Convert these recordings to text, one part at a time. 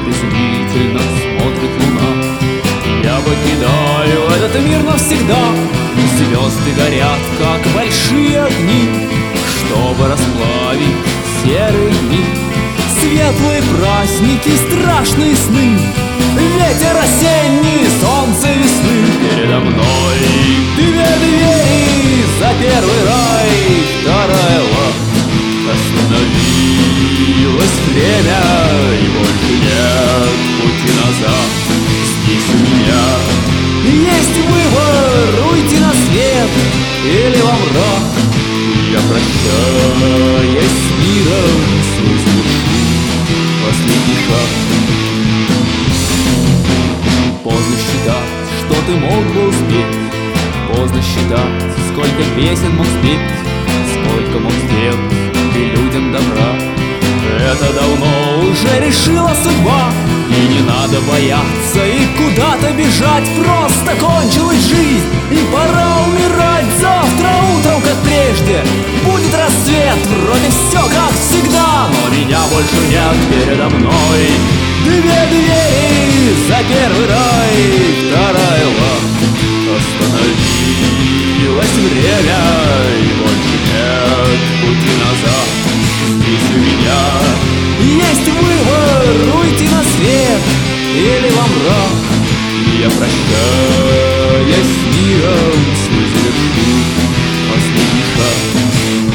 презрительно смотрит луна. Я покидаю этот мир навсегда. Звезды горят, как большие огни, чтобы расплавить серые дни. Светлые праздники, страшные сны, ветер осенний, солнце весны. Передо мной две двери, за первый рай, вторая ла. Остановилось время, и больше нет пути назад. Здесь у меня есть выбор: уйти на свет или во мрак. Я прощаюсь с миром, свой совершу последний шаг. Поздно считать, что ты мог бы успеть. Поздно считать, сколько песен мог спеть, сколько мог сделать ты людям добра. Это давно уже решила судьба, и не надо бояться и куда-то бежать. Просто кончилась жизнь, и пора умирать. Завтра утром, как прежде, будет рассвет. Вроде все как всегда, но меня больше нет. Передо мной две двери, за первый рай, вторая ла. Остановилось время, и больше нет пути назад. Здесь у меня есть выбор: уйти на свет или во мрак. Я прощаюсь с миром, свой завершу последний шаг.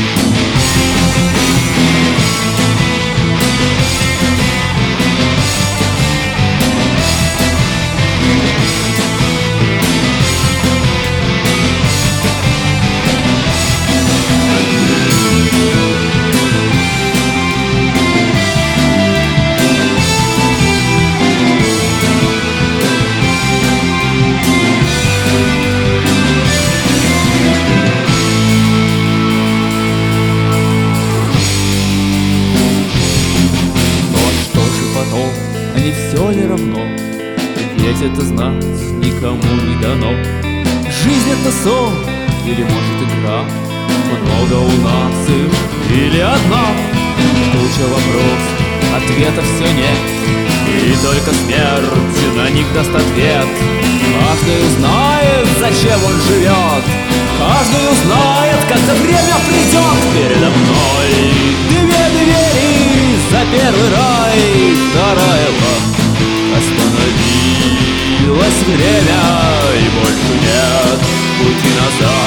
Не все ли равно? Ведь это знать никому не дано. Жизнь — это сон или, может, игра? Много у нас их или одна? Куча вопросов, ответа все нет, и только смерть на них даст ответ. Каждый узнает, зачем он живет, каждый узнает, когда время придет. Передо мной две двери, за первый рай, вторая ла. Остановилось время, и больше нет пути назад.